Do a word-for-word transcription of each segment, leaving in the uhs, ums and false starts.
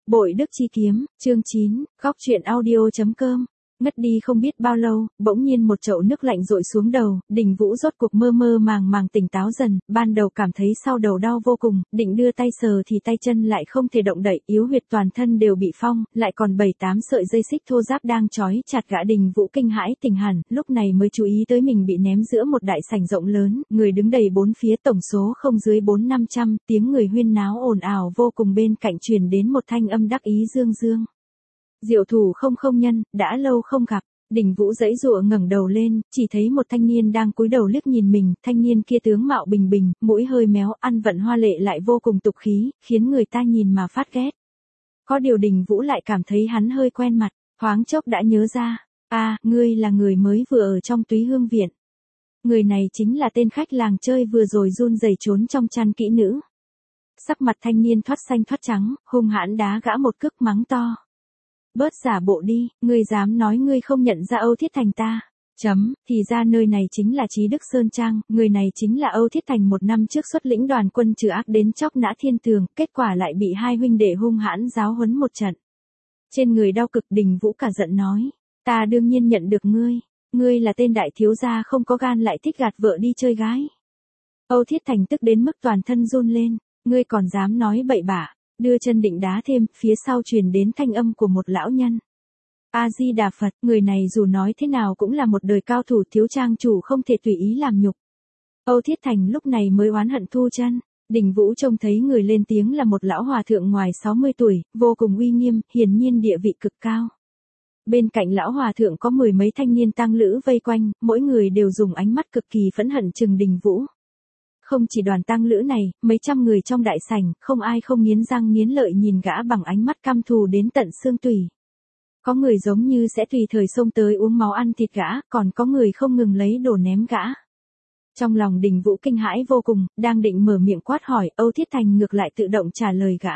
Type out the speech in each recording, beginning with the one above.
Bội Đức Chi Kiếm, chương chín, góc truyện audio chấm com. Ngất đi không biết bao lâu, bỗng nhiên một chậu nước lạnh dội xuống đầu, Đình Vũ rốt cuộc mơ mơ màng màng tỉnh táo dần, ban đầu cảm thấy sau đầu đau vô cùng, định đưa tay sờ thì tay chân lại không thể động đậy, yếu huyệt toàn thân đều bị phong, lại còn bảy tám sợi dây xích thô ráp đang trói chặt gã. Đình Vũ kinh hãi tỉnh hẳn, lúc này mới chú ý tới mình bị ném giữa một đại sảnh rộng lớn, người đứng đầy bốn phía, tổng số không dưới bốn năm trăm, tiếng người huyên náo ồn ào vô cùng, bên cạnh truyền đến một thanh âm đắc ý dương dương. Diệu thủ không không nhân, đã lâu không gặp. Đình Vũ giãy giụa ngẩng đầu lên, chỉ thấy một thanh niên đang cúi đầu liếc nhìn mình, thanh niên kia tướng mạo bình bình, mũi hơi méo, ăn vận hoa lệ lại vô cùng tục khí, khiến người ta nhìn mà phát ghét. Có điều Đình Vũ lại cảm thấy hắn hơi quen mặt, thoáng chốc đã nhớ ra, a, à, ngươi là người mới vừa ở trong Túy Hương viện. Người này chính là tên khách làng chơi vừa rồi run rẩy trốn trong chăn kỹ nữ. Sắc mặt thanh niên thoát xanh thoát trắng, hung hãn đá gã một cước mắng to. Bớt giả bộ đi, ngươi dám nói ngươi không nhận ra Âu Thiết Thành ta. Chấm, thì ra nơi này chính là Trí Đức Sơn Trang, người này chính là Âu Thiết Thành một năm trước xuất lĩnh đoàn quân trừ ác đến chóc nã thiên tường, kết quả lại bị hai huynh đệ hung hãn giáo huấn một trận. Trên người đau cực. Đình Vũ cả giận nói, ta đương nhiên nhận được ngươi, ngươi là tên đại thiếu gia không có gan lại thích gạt vợ đi chơi gái. Âu Thiết Thành tức đến mức toàn thân run lên, ngươi còn dám nói bậy bạ. Đưa chân định đá thêm, phía sau truyền đến thanh âm của một lão nhân. A-di-đà Phật, người này dù nói thế nào cũng là một đời cao thủ, thiếu trang chủ không thể tùy ý làm nhục. Âu Thiết Thành lúc này mới oán hận thu chân. Đình Vũ trông thấy người lên tiếng là một lão hòa thượng ngoài sáu mươi tuổi, vô cùng uy nghiêm, hiển nhiên địa vị cực cao. Bên cạnh lão hòa thượng có mười mấy thanh niên tang lữ vây quanh, mỗi người đều dùng ánh mắt cực kỳ phẫn hận trừng Đình Vũ. Không chỉ đoàn tang lữ này, mấy trăm người trong đại sảnh, không ai không nghiến răng nghiến lợi nhìn gã bằng ánh mắt căm thù đến tận xương tủy. Có người giống như sẽ tùy thời xông tới uống máu ăn thịt gã, còn có người không ngừng lấy đồ ném gã. Trong lòng Đình Vũ kinh hãi vô cùng, đang định mở miệng quát hỏi, Âu Thiết Thành ngược lại tự động trả lời gã.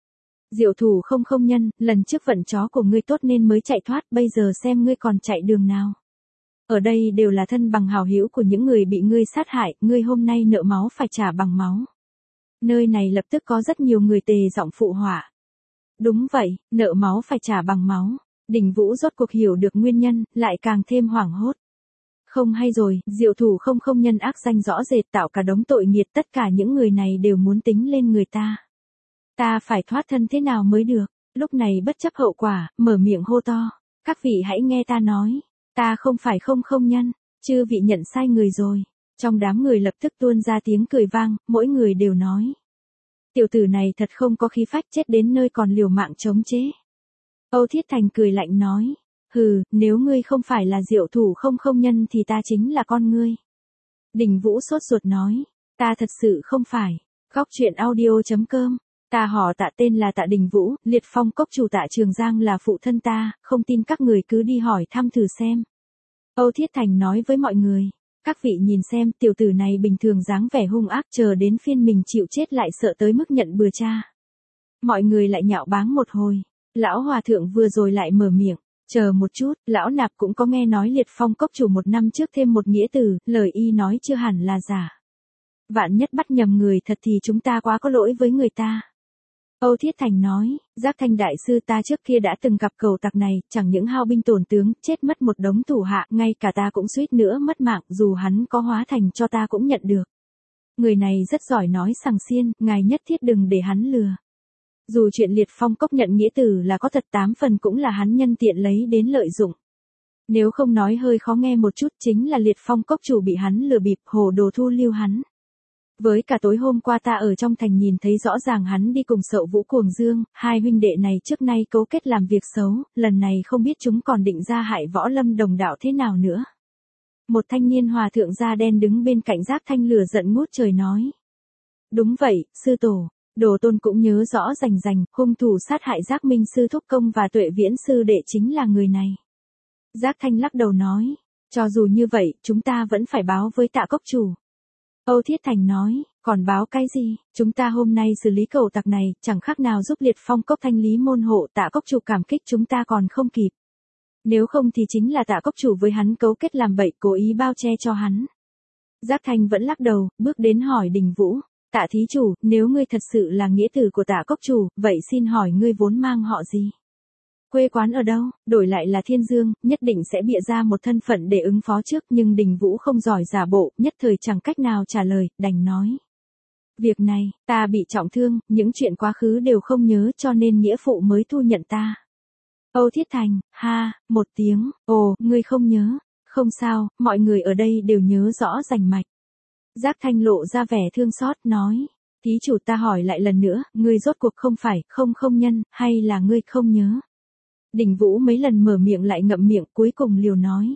Diệu thủ không không nhân, lần trước vận chó của ngươi tốt nên mới chạy thoát, bây giờ xem ngươi còn chạy đường nào. Ở đây đều là thân bằng hảo hữu của những người bị ngươi sát hại, ngươi hôm nay nợ máu phải trả bằng máu. Nơi này lập tức có rất nhiều người tề giọng phụ họa. Đúng vậy, nợ máu phải trả bằng máu. Đình Vũ rốt cuộc hiểu được nguyên nhân, lại càng thêm hoảng hốt. Không hay rồi, diệu thủ không không nhân ác danh rõ rệt tạo cả đống tội nghiệt, tất cả những người này đều muốn tính lên người ta. Ta phải thoát thân thế nào mới được, lúc này bất chấp hậu quả, mở miệng hô to. Các vị hãy nghe ta nói. Ta không phải không không nhân, chư vị nhận sai người rồi. Trong đám người lập tức tuôn ra tiếng cười vang, mỗi người đều nói. Tiểu tử này thật không có khí phách, chết đến nơi còn liều mạng chống chế. Âu Thiết Thành cười lạnh nói, hừ, nếu ngươi không phải là diệu thủ không không nhân thì ta chính là con ngươi. Đình Vũ sốt ruột nói, ta thật sự không phải. Góc truyện audio chấm com. Ta họ Tạ, tên là Tạ Đình Vũ, Liệt Phong cốc chủ Tạ Trường Giang là phụ thân ta, không tin các người cứ đi hỏi thăm thử xem. Âu Thiết Thành nói với mọi người, các vị nhìn xem, tiểu tử này bình thường dáng vẻ hung ác, chờ đến phiên mình chịu chết lại sợ tới mức nhận bừa cha. Mọi người lại nhạo báng một hồi, lão hòa thượng vừa rồi lại mở miệng, chờ một chút, lão nạp cũng có nghe nói Liệt Phong cốc chủ một năm trước thêm một nghĩa từ, lời y nói chưa hẳn là giả. Vạn nhất bắt nhầm người thật thì chúng ta quá có lỗi với người ta. Âu Thiết Thành nói, Giác Thanh đại sư ta trước kia đã từng gặp cẩu tặc này, chẳng những hao binh tổn tướng, chết mất một đống thủ hạ, ngay cả ta cũng suýt nữa mất mạng, dù hắn có hóa thành cho ta cũng nhận được. Người này rất giỏi nói sằng xiên, ngài nhất thiết đừng để hắn lừa. Dù chuyện Liệt Phong cốc nhận nghĩa tử là có thật, tám phần cũng là hắn nhân tiện lấy đến lợi dụng. Nếu không nói hơi khó nghe một chút, chính là Liệt Phong cốc chủ bị hắn lừa bịp, hồ đồ thu lưu hắn. Với cả tối hôm qua ta ở trong thành nhìn thấy rõ ràng hắn đi cùng Sậu Vũ Cuồng Dương, hai huynh đệ này trước nay cấu kết làm việc xấu, lần này không biết chúng còn định ra hại Võ Lâm đồng đạo thế nào nữa. Một thanh niên hòa thượng da đen đứng bên cạnh Giác Thanh lửa giận ngút trời nói. Đúng vậy, sư tổ, đồ tôn cũng nhớ rõ rành rành, hung thủ sát hại Giác Minh sư thúc công và Tuệ Viễn sư đệ chính là người này. Giác Thanh lắc đầu nói, cho dù như vậy, chúng ta vẫn phải báo với Tạ cốc chủ. Âu Thiết Thành nói, còn báo cái gì, chúng ta hôm nay xử lý cẩu tặc này, chẳng khác nào giúp Liệt Phong cốc thanh lý môn hộ, Tạ cốc chủ cảm kích chúng ta còn không kịp. Nếu không thì chính là Tạ cốc chủ với hắn cấu kết làm bậy, cố ý bao che cho hắn. Giác Thanh vẫn lắc đầu, bước đến hỏi Đình Vũ, Tạ thí chủ, nếu ngươi thật sự là nghĩa tử của Tạ cốc chủ, vậy xin hỏi ngươi vốn mang họ gì? Quê quán ở đâu? Đổi lại là Thiên Dương, nhất định sẽ bịa ra một thân phận để ứng phó trước, nhưng Đình Vũ không giỏi giả bộ, nhất thời chẳng cách nào trả lời, đành nói. Việc này, ta bị trọng thương, những chuyện quá khứ đều không nhớ cho nên nghĩa phụ mới thu nhận ta. Âu Thiết Thành, ha, một tiếng, ồ, ngươi không nhớ, không sao, mọi người ở đây đều nhớ rõ rành mạch. Giác Thanh lộ ra vẻ thương xót, nói, thí chủ ta hỏi lại lần nữa, ngươi rốt cuộc không phải, không không nhân, hay là ngươi không nhớ? Đình Vũ mấy lần mở miệng lại ngậm miệng, cuối cùng liều nói.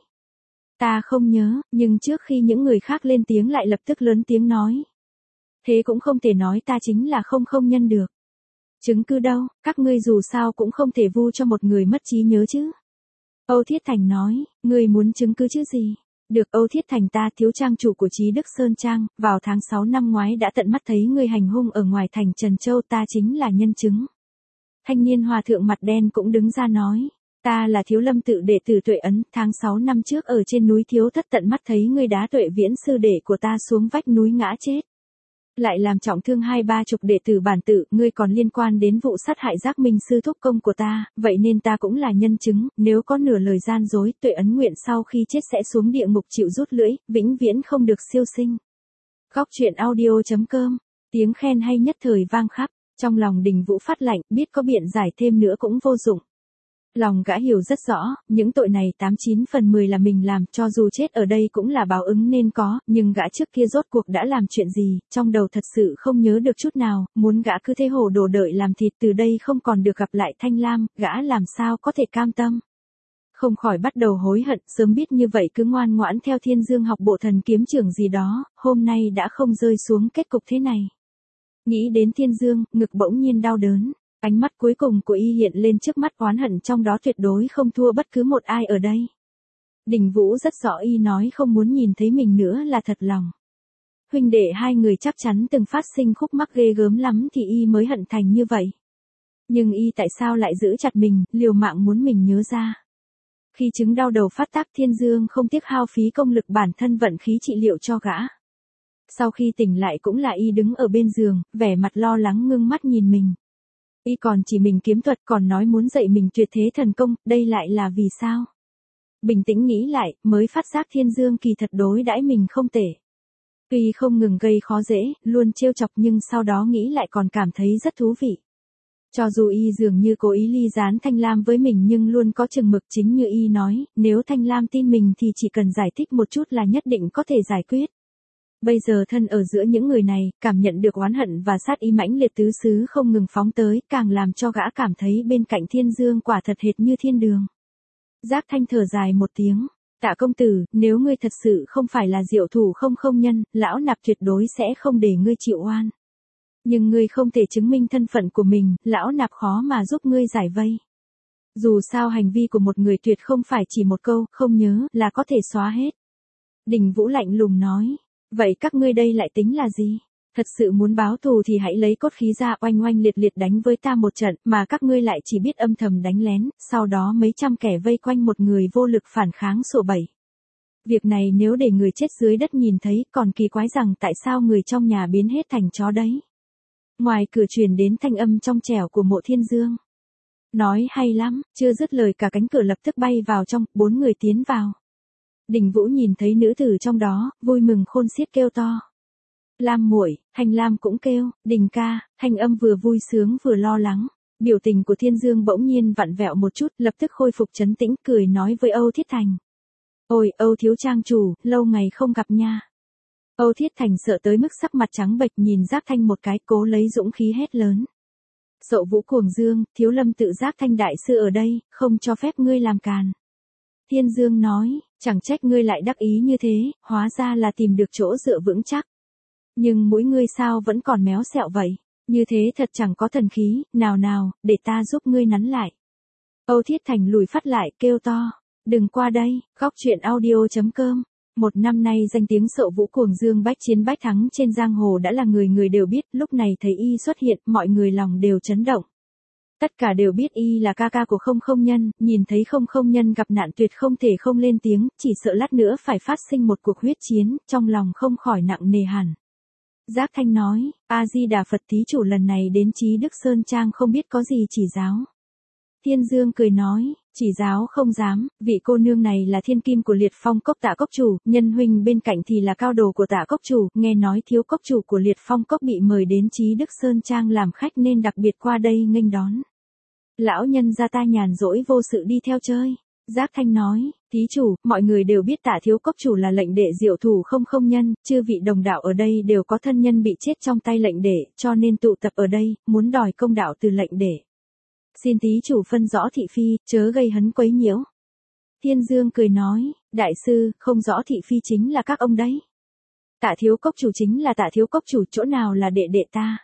Ta không nhớ, nhưng trước khi những người khác lên tiếng lại lập tức lớn tiếng nói. Thế cũng không thể nói ta chính là không không nhân được. Chứng cứ đâu, các ngươi dù sao cũng không thể vu cho một người mất trí nhớ chứ. Âu Thiết Thành nói, ngươi muốn chứng cứ chứ gì? Được, Âu Thiết Thành, ta thiếu trang chủ của Trí Đức Sơn Trang, vào tháng sáu năm ngoái đã tận mắt thấy ngươi hành hung ở ngoài thành Trần Châu, ta chính là nhân chứng. Thanh niên hòa thượng mặt đen cũng đứng ra nói, ta là Thiếu Lâm tự đệ tử Tuệ Ấn, tháng sáu năm trước ở trên núi Thiếu Thất tận mắt thấy ngươi đá Tuệ Viễn sư đệ của ta xuống vách núi ngã chết. Lại làm trọng thương hai ba chục đệ tử bản tự, ngươi còn liên quan đến vụ sát hại Giác Minh sư thúc công của ta, vậy nên ta cũng là nhân chứng, nếu có nửa lời gian dối, Tuệ Ấn nguyện sau khi chết sẽ xuống địa ngục chịu rút lưỡi, vĩnh viễn không được siêu sinh. Góc truyện audio chấm com, tiếng khen hay nhất thời vang khắp, trong lòng Đình Vũ phát lạnh, biết có biện giải thêm nữa cũng vô dụng. Lòng gã hiểu rất rõ, những tội này tám chín phần mười là mình làm, cho dù chết ở đây cũng là báo ứng nên có, nhưng gã trước kia rốt cuộc đã làm chuyện gì, trong đầu thật sự không nhớ được chút nào, muốn gã cứ thế hồ đồ đợi làm thịt, từ đây không còn được gặp lại Thanh Lam, gã làm sao có thể cam tâm. Không khỏi bắt đầu hối hận, sớm biết như vậy cứ ngoan ngoãn theo Thiên Dương học bộ thần kiếm trưởng gì đó, hôm nay đã không rơi xuống kết cục thế này. Nghĩ đến Thiên Dương, ngực bỗng nhiên đau đớn. Ánh mắt cuối cùng của y hiện lên trước mắt, oán hận trong đó tuyệt đối không thua bất cứ một ai ở đây. Đình Vũ rất rõ y nói không muốn nhìn thấy mình nữa là thật lòng. Huynh đệ hai người chắc chắn từng phát sinh khúc mắc ghê gớm lắm thì y mới hận thành như vậy. Nhưng y tại sao lại giữ chặt mình, liều mạng muốn mình nhớ ra. Khi chứng đau đầu phát tác, Thiên Dương không tiếc hao phí công lực bản thân vận khí trị liệu cho gã. Sau khi tỉnh lại cũng là y đứng ở bên giường, vẻ mặt lo lắng ngưng mắt nhìn mình. Y còn chỉ mình kiếm thuật, còn nói muốn dạy mình tuyệt thế thần công, đây lại là vì sao? Bình tĩnh nghĩ lại, mới phát giác Thiên Dương kỳ thật đối đãi mình không tệ. Tuy không ngừng gây khó dễ, luôn trêu chọc nhưng sau đó nghĩ lại còn cảm thấy rất thú vị. Cho dù y dường như cố ý ly gián Thanh Lam với mình nhưng luôn có chừng mực, chính như y nói, nếu Thanh Lam tin mình thì chỉ cần giải thích một chút là nhất định có thể giải quyết. Bây giờ thân ở giữa những người này, cảm nhận được oán hận và sát ý mãnh liệt tứ xứ không ngừng phóng tới, càng làm cho gã cảm thấy bên cạnh Thiên Dương quả thật hệt như thiên đường. Giác Thanh thở dài một tiếng, Tạ công tử, nếu ngươi thật sự không phải là diệu thủ không không nhân, lão nạp tuyệt đối sẽ không để ngươi chịu oan. Nhưng ngươi không thể chứng minh thân phận của mình, lão nạp khó mà giúp ngươi giải vây. Dù sao hành vi của một người tuyệt không phải chỉ một câu, không nhớ, là có thể xóa hết. Đình Vũ lạnh lùng nói. Vậy các ngươi đây lại tính là gì? Thật sự muốn báo thù thì hãy lấy cốt khí ra oanh oanh liệt liệt đánh với ta một trận, mà các ngươi lại chỉ biết âm thầm đánh lén, sau đó mấy trăm kẻ vây quanh một người vô lực phản kháng sổ bẩy. Việc này nếu để người chết dưới đất nhìn thấy, còn kỳ quái rằng tại sao người trong nhà biến hết thành chó đấy. Ngoài cửa truyền đến thanh âm trong trẻo của Mộ Thiên Dương. Nói hay lắm, chưa dứt lời cả cánh cửa lập tức bay vào trong, bốn người tiến vào. Đình Vũ nhìn thấy nữ tử trong đó, vui mừng khôn xiết kêu to. Lam muội, Thanh Lam cũng kêu, Đình ca, thanh âm vừa vui sướng vừa lo lắng. Biểu tình của Thiên Dương bỗng nhiên vặn vẹo một chút, lập tức khôi phục trấn tĩnh, cười nói với Âu Thiết Thành. Ôi, Âu thiếu trang chủ, lâu ngày không gặp nha. Âu Thiết Thành sợ tới mức sắc mặt trắng bệch, nhìn Giác Thanh một cái, cố lấy dũng khí hét lớn. Sậu Vũ Cuồng Dương, Thiếu Lâm tự Giác Thanh đại sư ở đây, không cho phép ngươi làm càn. Thiên Dương nói, chẳng trách ngươi lại đắc ý như thế, hóa ra là tìm được chỗ dựa vững chắc. Nhưng mũi ngươi sao vẫn còn méo xẹo vậy, như thế thật chẳng có thần khí, nào nào, để ta giúp ngươi nắn lại. Âu Thiết Thành lùi phát lại, kêu to, đừng qua đây, góc truyện audio chấm com. Một năm nay danh tiếng Sậu Vũ Cuồng Dương bách chiến bách thắng trên giang hồ đã là người người đều biết, lúc này thấy y xuất hiện, mọi người lòng đều chấn động. Tất cả đều biết y là ca ca của không không nhân, nhìn thấy không không nhân gặp nạn tuyệt không thể không lên tiếng, chỉ sợ lát nữa phải phát sinh một cuộc huyết chiến, trong lòng không khỏi nặng nề hẳn. Giác Thanh nói, A-di-đà Phật thí chủ lần này đến Trí Đức Sơn Trang không biết có gì chỉ giáo. Thiên Dương cười nói, chỉ giáo không dám, vị cô nương này là thiên kim của Liệt Phong Cốc Tạ Cốc chủ, nhân huynh bên cạnh thì là cao đồ của Tạ Cốc chủ, nghe nói thiếu cốc chủ của Liệt Phong Cốc bị mời đến Trí Đức Sơn Trang làm khách nên đặc biệt qua đây nghênh đón. Lão nhân gia ta nhàn rỗi vô sự đi theo chơi. Giác Thanh nói, thí chủ, mọi người đều biết Tạ thiếu cốc chủ là lệnh đệ diệu thủ không không nhân, chư vị đồng đạo ở đây đều có thân nhân bị chết trong tay lệnh đệ, cho nên tụ tập ở đây, muốn đòi công đạo từ lệnh đệ. Xin thí chủ phân rõ thị phi, chớ gây hấn quấy nhiễu. Thiên Dương cười nói, đại sư, không rõ thị phi chính là các ông đấy. Tạ thiếu cốc chủ chính là Tạ thiếu cốc chủ, chỗ nào là đệ đệ ta.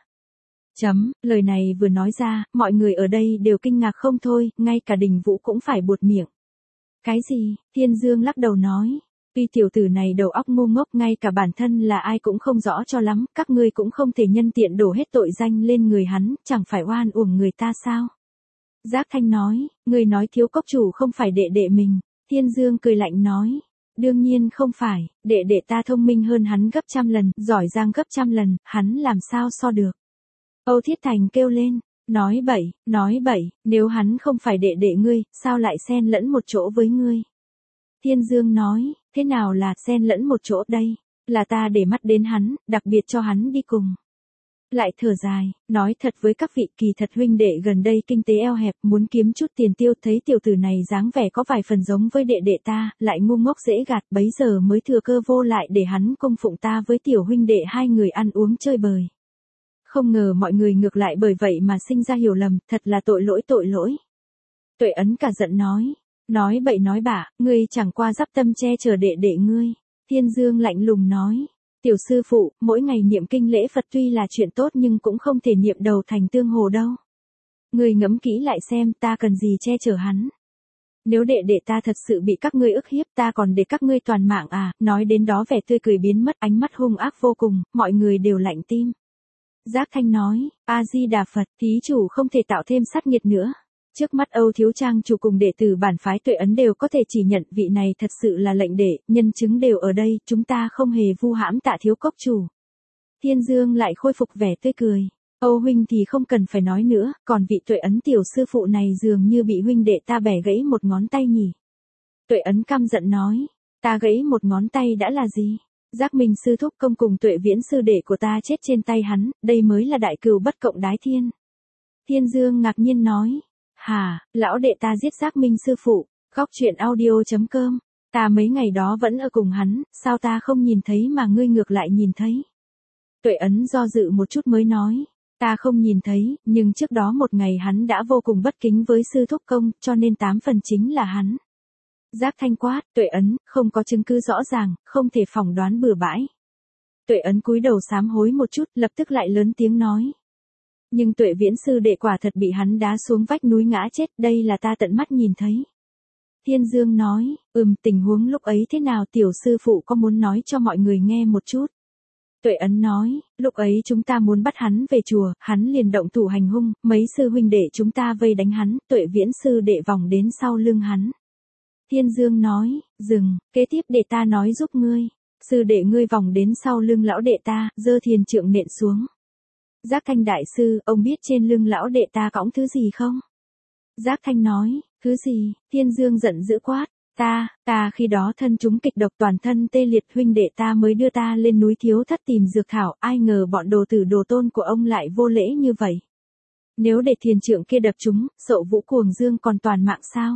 Chấm, lời này vừa nói ra, mọi người ở đây đều kinh ngạc không thôi, ngay cả Đình Vũ cũng phải buột miệng. Cái gì? Thiên Dương lắc đầu nói. Tuy tiểu tử này đầu óc ngu ngốc, ngay cả bản thân là ai cũng không rõ cho lắm, các ngươi cũng không thể nhân tiện đổ hết tội danh lên người hắn, chẳng phải oan uổng người ta sao? Giác Thanh nói, người nói thiếu cốc chủ không phải đệ đệ mình. Thiên Dương cười lạnh nói, đương nhiên không phải, đệ đệ ta thông minh hơn hắn gấp trăm lần, giỏi giang gấp trăm lần, hắn làm sao so được. Âu Thiết Thành kêu lên, nói bậy, nói bậy, nếu hắn không phải đệ đệ ngươi, sao lại xen lẫn một chỗ với ngươi? Thiên Dương nói, thế nào là xen lẫn một chỗ đây? Là ta để mắt đến hắn, đặc biệt cho hắn đi cùng. Lại thở dài, nói thật với các vị, kỳ thật huynh đệ gần đây kinh tế eo hẹp, muốn kiếm chút tiền tiêu, thấy tiểu tử này dáng vẻ có vài phần giống với đệ đệ ta, lại ngu ngốc dễ gạt, bấy giờ mới thừa cơ vô lại để hắn cung phụng ta với tiểu huynh đệ hai người ăn uống chơi bời. Không ngờ mọi người ngược lại bởi vậy mà sinh ra hiểu lầm, thật là tội lỗi tội lỗi. Tuệ Ấn cả giận nói, nói bậy nói bạ, ngươi chẳng qua dắp tâm che chở đệ đệ ngươi. Thiên Dương lạnh lùng nói, tiểu sư phụ, mỗi ngày niệm kinh lễ Phật tuy là chuyện tốt nhưng cũng không thể niệm đầu thành tương hồ đâu. Ngươi ngẫm kỹ lại xem, ta cần gì che chở hắn. Nếu đệ đệ ta thật sự bị các ngươi ức hiếp, ta còn để các ngươi toàn mạng à? Nói đến đó vẻ tươi cười biến mất, ánh mắt hung ác vô cùng, mọi người đều lạnh tim. Giác Thanh nói, A-di-đà Phật, thí chủ không thể tạo thêm sát nghiệt nữa. Trước mắt Âu thiếu trang chủ cùng đệ tử bản phái Tuệ Ấn đều có thể chỉ nhận vị này thật sự là lệnh đệ, nhân chứng đều ở đây, chúng ta không hề vu hãm Tạ thiếu cốc chủ. Thiên Dương lại khôi phục vẻ tươi cười. Âu huynh thì không cần phải nói nữa, còn vị Tuệ Ấn tiểu sư phụ này dường như bị huynh đệ ta bẻ gãy một ngón tay nhỉ. Tuệ Ấn căm giận nói, ta gãy một ngón tay đã là gì? Giác Minh sư thúc công cùng Tuệ Viễn sư đệ của ta chết trên tay hắn, đây mới là đại cừu bất cộng đái thiên. Thiên Dương ngạc nhiên nói, hà, lão đệ ta giết Giác Minh sư phụ. Góc truyện audio chấm com, ta mấy ngày đó vẫn ở cùng hắn, sao ta không nhìn thấy mà ngươi ngược lại nhìn thấy? Tuệ Ấn do dự một chút mới nói, ta không nhìn thấy, nhưng trước đó một ngày hắn đã vô cùng bất kính với sư thúc công, cho nên tám phần chính là hắn. Giác Thanh quát, Tuệ Ấn, không có chứng cứ rõ ràng, không thể phỏng đoán bừa bãi. Tuệ Ấn cúi đầu sám hối một chút, lập tức lại lớn tiếng nói. Nhưng Tuệ Viễn sư đệ quả thật bị hắn đá xuống vách núi ngã chết, đây là ta tận mắt nhìn thấy. Thiên Dương nói, ừm, tình huống lúc ấy thế nào tiểu sư phụ có muốn nói cho mọi người nghe một chút. Tuệ Ấn nói, lúc ấy chúng ta muốn bắt hắn về chùa, hắn liền động thủ hành hung, mấy sư huynh đệ chúng ta vây đánh hắn, Tuệ Viễn sư đệ vòng đến sau lưng hắn. Thiên Dương nói, dừng, kế tiếp để ta nói giúp ngươi. Sư đệ ngươi vòng đến sau lưng lão đệ ta, giơ thiền trượng nện xuống. Giác Thanh đại sư, ông biết trên lưng lão đệ ta cõng thứ gì không? Giác Thanh nói, thứ gì? Thiên Dương giận dữ quát, ta, ta khi đó thân chúng kịch độc toàn thân tê liệt, huynh đệ ta mới đưa ta lên núi Thiếu Thất tìm dược thảo, ai ngờ bọn đồ tử đồ tôn của ông lại vô lễ như vậy. Nếu để thiền trượng kia đập chúng, Sậu Vũ Cuồng Dương còn toàn mạng sao?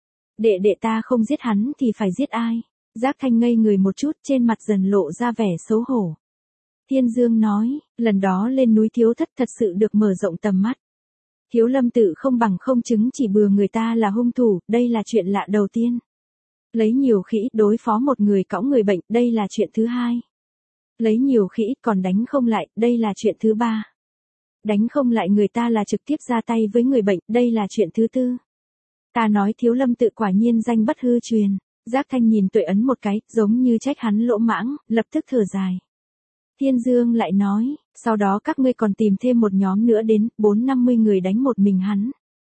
Đệ đệ ta không giết hắn thì phải giết ai? Giác Thanh ngây người một chút, trên mặt dần lộ ra vẻ xấu hổ. Thiên Dương nói, lần đó lên núi Thiếu Thất thật sự được mở rộng tầm mắt. Thiếu Lâm tự không bằng không chứng chỉ bừa người ta là hung thủ, đây là chuyện lạ đầu tiên. Lấy nhiều khi ít đối phó một người cõng người bệnh, đây là chuyện thứ hai. Lấy nhiều khi ít còn đánh không lại, đây là chuyện thứ ba. Đánh không lại người ta là trực tiếp ra tay với người bệnh, đây là chuyện thứ tư. Ta nói Thiếu Lâm tự quả nhiên danh bất hư truyền. Giác Thanh nhìn Tuệ Ấn một cái, giống như trách hắn lỗ mãng, lập tức thở dài. Thiên Dương lại nói, sau đó các ngươi còn tìm thêm một nhóm nữa đến, bốn năm mươi người đánh một mình hắn.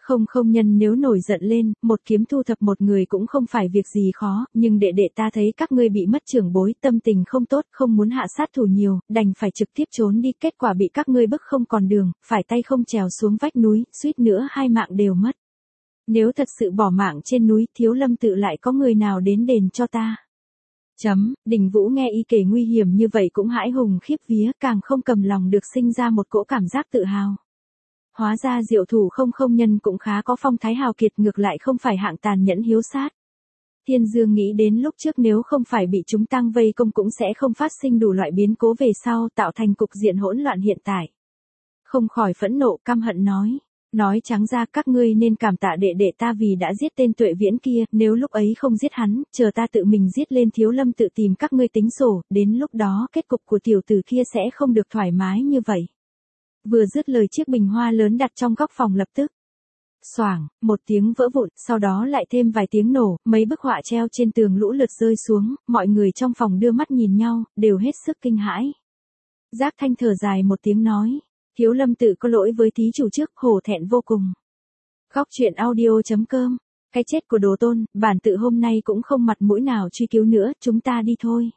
Không không nhân nếu nổi giận lên, một kiếm thu thập một người cũng không phải việc gì khó, nhưng đệ đệ ta thấy các ngươi bị mất trưởng bối, tâm tình không tốt, không muốn hạ sát thủ nhiều, đành phải trực tiếp trốn đi, kết quả bị các ngươi bức không còn đường, phải tay không trèo xuống vách núi, suýt nữa hai mạng đều mất. Nếu thật sự bỏ mạng trên núi, Thiếu Lâm tự lại có người nào đến đền cho ta? Chấm, Đình Vũ nghe y kể nguy hiểm như vậy cũng hãi hùng khiếp vía, càng không cầm lòng được sinh ra một cỗ cảm giác tự hào. Hóa ra Diệu Thủ không không nhân cũng khá có phong thái hào kiệt, ngược lại không phải hạng tàn nhẫn hiếu sát. Thiên Dương nghĩ đến lúc trước nếu không phải bị chúng tăng vây công cũng sẽ không phát sinh đủ loại biến cố về sau, tạo thành cục diện hỗn loạn hiện tại. Không khỏi phẫn nộ căm hận nói. Nói trắng ra các ngươi nên cảm tạ đệ đệ ta vì đã giết tên Tuệ Viễn kia, nếu lúc ấy không giết hắn, chờ ta tự mình giết lên Thiếu Lâm tự tìm các ngươi tính sổ, đến lúc đó kết cục của tiểu tử kia sẽ không được thoải mái như vậy. Vừa dứt lời chiếc bình hoa lớn đặt trong góc phòng lập tức. Xoảng, một tiếng vỡ vụn, sau đó lại thêm vài tiếng nổ, mấy bức họa treo trên tường lũ lượt rơi xuống, mọi người trong phòng đưa mắt nhìn nhau, đều hết sức kinh hãi. Giác Thanh thở dài một tiếng nói. Thiếu Lâm tự có lỗi với thí chủ trước, hổ thẹn vô cùng. Góc truyện audio chấm com. Cái chết của Đồ Tôn, bản tự hôm nay cũng không mặt mũi nào truy cứu nữa, chúng ta đi thôi.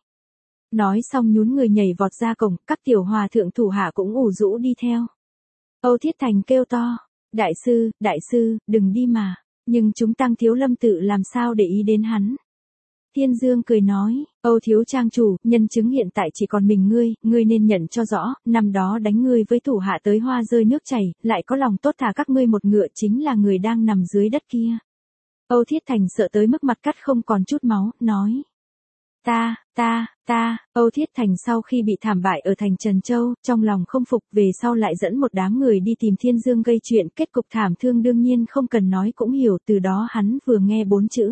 Nói xong nhún người nhảy vọt ra cổng, các tiểu hòa thượng thủ hạ cũng ủ rũ đi theo. Âu Thiết Thành kêu to, đại sư, đại sư, đừng đi mà, nhưng chúng tăng Thiếu Lâm tự làm sao để ý đến hắn. Thiên Dương cười nói, Âu thiếu trang chủ, nhân chứng hiện tại chỉ còn mình ngươi, ngươi nên nhận cho rõ, năm đó đánh ngươi với thủ hạ tới hoa rơi nước chảy, lại có lòng tốt thả các ngươi một ngựa chính là người đang nằm dưới đất kia. Âu Thiết Thành sợ tới mức mặt cắt không còn chút máu, nói. Ta, ta, ta, Âu Thiết Thành sau khi bị thảm bại ở thành Trần Châu, trong lòng không phục về sau lại dẫn một đám người đi tìm Thiên Dương gây chuyện, kết cục thảm thương đương nhiên không cần nói cũng hiểu, từ đó hắn vừa nghe bốn chữ.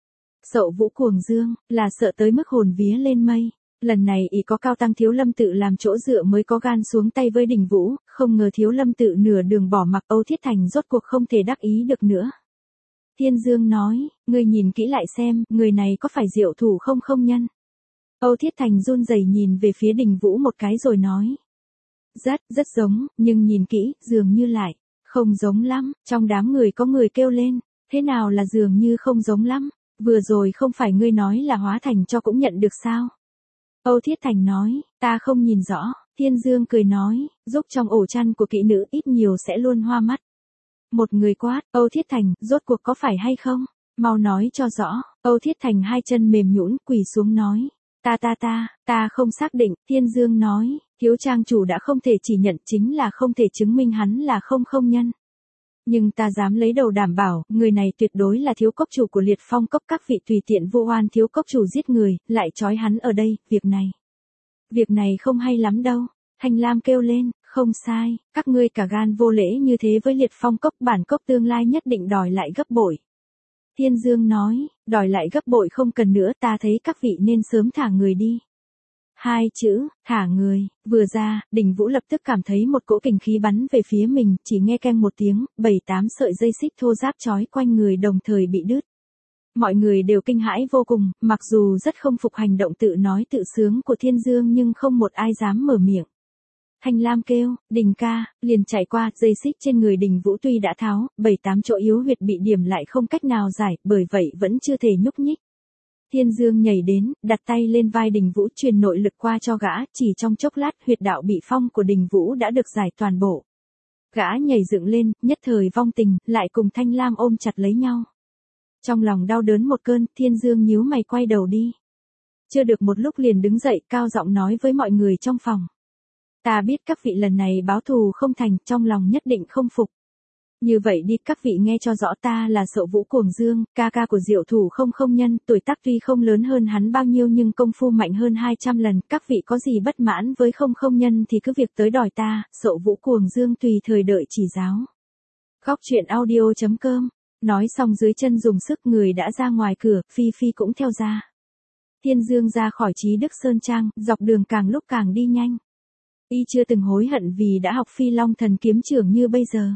Sậu Vũ cuồng dương, là sợ tới mức hồn vía lên mây. Lần này ý có cao tăng Thiếu Lâm tự làm chỗ dựa mới có gan xuống tay với Đình Vũ, không ngờ Thiếu Lâm tự nửa đường bỏ mặc, Âu Thiết Thành rốt cuộc không thể đắc ý được nữa. Thiên Dương nói, ngươi nhìn kỹ lại xem, người này có phải Diệu Thủ không không nhân? Âu Thiết Thành run rẩy nhìn về phía Đình Vũ một cái rồi nói. Rất, rất giống, nhưng nhìn kỹ, dường như lại, không giống lắm, trong đám người có người kêu lên, thế nào là dường như không giống lắm? Vừa rồi không phải ngươi nói là hóa thành cho cũng nhận được sao? Âu Thiết Thành nói, ta không nhìn rõ, Thiên Dương cười nói, giúp trong ổ chăn của kỹ nữ ít nhiều sẽ luôn hoa mắt. Một người quát, Âu Thiết Thành, rốt cuộc có phải hay không? Mau nói cho rõ, Âu Thiết Thành hai chân mềm nhũn quỳ xuống nói, ta ta ta, ta không xác định, Thiên Dương nói, thiếu trang chủ đã không thể chỉ nhận chính là không thể chứng minh hắn là không không nhân. Nhưng ta dám lấy đầu đảm bảo, người này tuyệt đối là thiếu cốc chủ của Liệt Phong cốc, các vị tùy tiện vu oan thiếu cốc chủ giết người, lại trói hắn ở đây, việc này. Việc này không hay lắm đâu. Thanh Lam kêu lên, không sai, các ngươi cả gan vô lễ như thế với Liệt Phong cốc, bản cốc tương lai nhất định đòi lại gấp bội. Thiên Dương nói, đòi lại gấp bội không cần nữa, ta thấy các vị nên sớm thả người đi. Hai chữ, thả người, vừa ra, Đình Vũ lập tức cảm thấy một cỗ kình khí bắn về phía mình, chỉ nghe keng một tiếng, bảy tám sợi dây xích thô ráp trói quanh người đồng thời bị đứt. Mọi người đều kinh hãi vô cùng, mặc dù rất không phục hành động tự nói tự sướng của Thiên Dương nhưng không một ai dám mở miệng. Thanh Lam kêu, Đình ca, liền chạy qua, dây xích trên người Đình Vũ tuy đã tháo, bảy tám chỗ yếu huyệt bị điểm lại không cách nào giải, bởi vậy vẫn chưa thể nhúc nhích. Thiên Dương nhảy đến, đặt tay lên vai Đình Vũ truyền nội lực qua cho gã, chỉ trong chốc lát huyệt đạo bị phong của Đình Vũ đã được giải toàn bộ. Gã nhảy dựng lên, nhất thời vong tình, lại cùng Thanh Lam ôm chặt lấy nhau. Trong lòng đau đớn một cơn, Thiên Dương nhíu mày quay đầu đi. Chưa được một lúc liền đứng dậy, cao giọng nói với mọi người trong phòng. Ta biết các vị lần này báo thù không thành, trong lòng nhất định không phục. Như vậy đi, các vị nghe cho rõ, ta là Sậu Vũ cuồng dương, ca ca của Diệu Thủ không không nhân, tuổi tác tuy không lớn hơn hắn bao nhiêu nhưng công phu mạnh hơn hai trăm lần, các vị có gì bất mãn với không không nhân thì cứ việc tới đòi ta, Sậu Vũ cuồng dương tùy thời đợi chỉ giáo. Góc truyện audio chấm com. Nói xong dưới chân dùng sức người đã ra ngoài cửa, Phi Phi cũng theo ra. Thiên Dương ra khỏi Trí Đức Sơn Trang, dọc đường càng lúc càng đi nhanh. Y chưa từng hối hận vì đã học Phi Long Thần kiếm trưởng như bây giờ.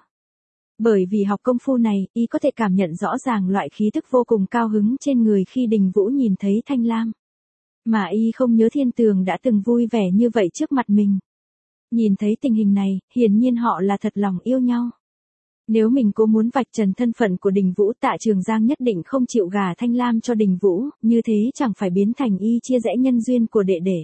Bởi vì học công phu này, y có thể cảm nhận rõ ràng loại khí tức vô cùng cao hứng trên người khi Đình Vũ nhìn thấy Thanh Lam. Mà y không nhớ Thiên Tường đã từng vui vẻ như vậy trước mặt mình. Nhìn thấy tình hình này, hiển nhiên họ là thật lòng yêu nhau. Nếu mình cố muốn vạch trần thân phận của Đình Vũ, Tạ Trường Giang nhất định không chịu gả Thanh Lam cho Đình Vũ, như thế chẳng phải biến thành y chia rẽ nhân duyên của đệ đệ.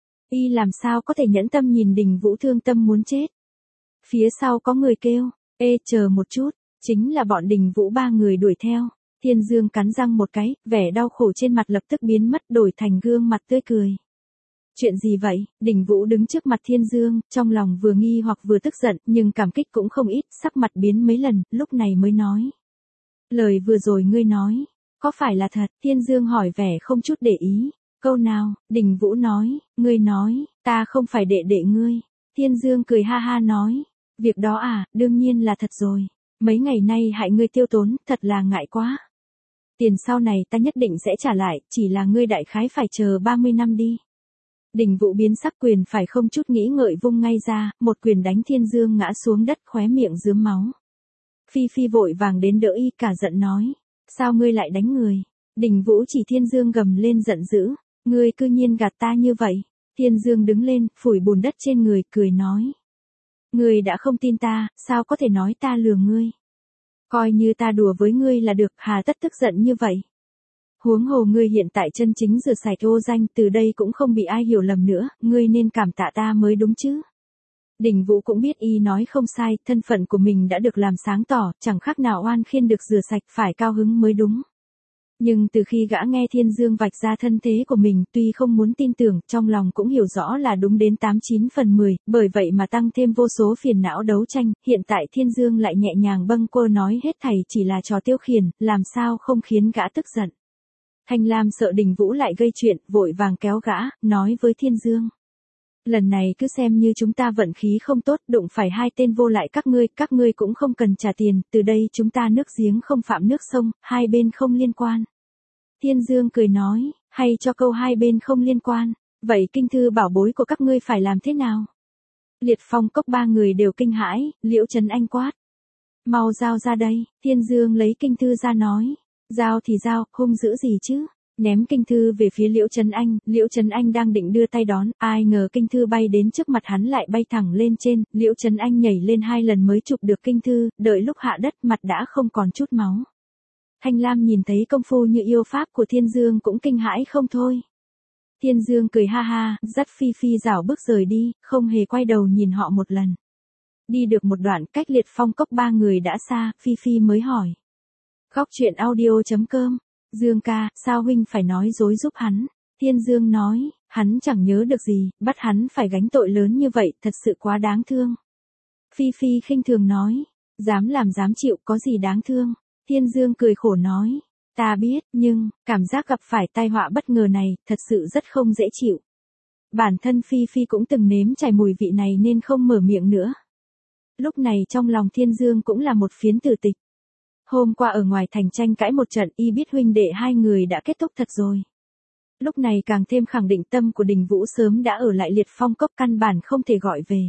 Y làm sao có thể nhẫn tâm nhìn Đình Vũ thương tâm muốn chết. Phía sau có người kêu, ê chờ một chút, chính là bọn Đình Vũ ba người đuổi theo. Thiên Dương cắn răng một cái, vẻ đau khổ trên mặt lập tức biến mất đổi thành gương mặt tươi cười. Chuyện gì vậy? Đình Vũ đứng trước mặt Thiên Dương, trong lòng vừa nghi hoặc vừa tức giận, nhưng cảm kích cũng không ít, sắc mặt biến mấy lần, lúc này mới nói. Lời vừa rồi ngươi nói, có phải là thật? Thiên Dương hỏi vẻ không chút để ý. Câu nào? Đình Vũ nói, ngươi nói, ta không phải đệ đệ ngươi. Thiên Dương cười ha ha nói, việc đó à, đương nhiên là thật rồi. Mấy ngày nay hại ngươi tiêu tốn, thật là ngại quá. Tiền sau này ta nhất định sẽ trả lại, chỉ là ngươi đại khái phải chờ ba mươi năm đi. Đình Vũ biến sắc, quyền phải không chút nghĩ ngợi vung ngay ra, một quyền đánh Thiên Dương ngã xuống đất, khóe miệng rướm máu. Phi Phi vội vàng đến đỡ y, cả giận nói, sao ngươi lại đánh người? Đình Vũ chỉ Thiên Dương gầm lên giận dữ, ngươi cư nhiên gạt ta như vậy. Thiên Dương đứng lên, phủi bùn đất trên người, cười nói. Ngươi đã không tin ta, sao có thể nói ta lừa ngươi? Coi như ta đùa với ngươi là được, hà tất tức giận như vậy. Huống hồ ngươi hiện tại chân chính rửa sạch ô danh, từ đây cũng không bị ai hiểu lầm nữa, ngươi nên cảm tạ ta mới đúng chứ. Đình Vũ cũng biết y nói không sai, thân phận của mình đã được làm sáng tỏ, chẳng khác nào oan khiên được rửa sạch, phải cao hứng mới đúng. Nhưng từ khi gã nghe Thiên Dương vạch ra thân thế của mình, tuy không muốn tin tưởng, trong lòng cũng hiểu rõ là đúng đến tám chín phần mười, bởi vậy mà tăng thêm vô số phiền não đấu tranh, hiện tại Thiên Dương lại nhẹ nhàng bâng quơ nói hết thảy chỉ là trò tiêu khiển, làm sao không khiến gã tức giận. Thanh Lam sợ Đình Vũ lại gây chuyện, vội vàng kéo gã, nói với Thiên Dương. Lần này cứ xem như chúng ta vận khí không tốt, đụng phải hai tên vô lại các ngươi, các ngươi cũng không cần trả tiền, từ đây chúng ta nước giếng không phạm nước sông, hai bên không liên quan. Thiên Dương cười nói, hay cho câu hai bên không liên quan, vậy kinh thư bảo bối của các ngươi phải làm thế nào? Liệt Phong Cốc ba người đều kinh hãi, Liễu Trấn Anh quát. Mau giao ra đây, Thiên Dương lấy kinh thư ra nói, giao thì giao, hung dữ gì chứ? Ném kinh thư về phía Liễu Trấn Anh, Liễu Trấn Anh đang định đưa tay đón, ai ngờ kinh thư bay đến trước mặt hắn lại bay thẳng lên trên, Liễu Trấn Anh nhảy lên hai lần mới chụp được kinh thư, đợi lúc hạ đất mặt đã không còn chút máu. Thanh Lam nhìn thấy công phu như yêu pháp của Thiên Dương cũng kinh hãi không thôi. Thiên Dương cười ha ha, dắt Phi Phi rảo bước rời đi, không hề quay đầu nhìn họ một lần. Đi được một đoạn, cách Liệt Phong Cốc ba người đã xa, Phi Phi mới hỏi. Góc truyện audio chấm com, Dương ca, sao huynh phải nói dối giúp hắn? Thiên Dương nói, hắn chẳng nhớ được gì, bắt hắn phải gánh tội lớn như vậy, thật sự quá đáng thương. Phi Phi khinh thường nói, dám làm dám chịu, có gì đáng thương? Thiên Dương cười khổ nói, ta biết, nhưng, cảm giác gặp phải tai họa bất ngờ này, thật sự rất không dễ chịu. Bản thân Phi Phi cũng từng nếm trải mùi vị này nên không mở miệng nữa. Lúc này trong lòng Thiên Dương cũng là một phiến tử tịch. Hôm qua ở ngoài thành tranh cãi một trận, y biết huynh đệ hai người đã kết thúc thật rồi. Lúc này càng thêm khẳng định tâm của Đình Vũ sớm đã ở lại Liệt Phong Cốc, căn bản không thể gọi về.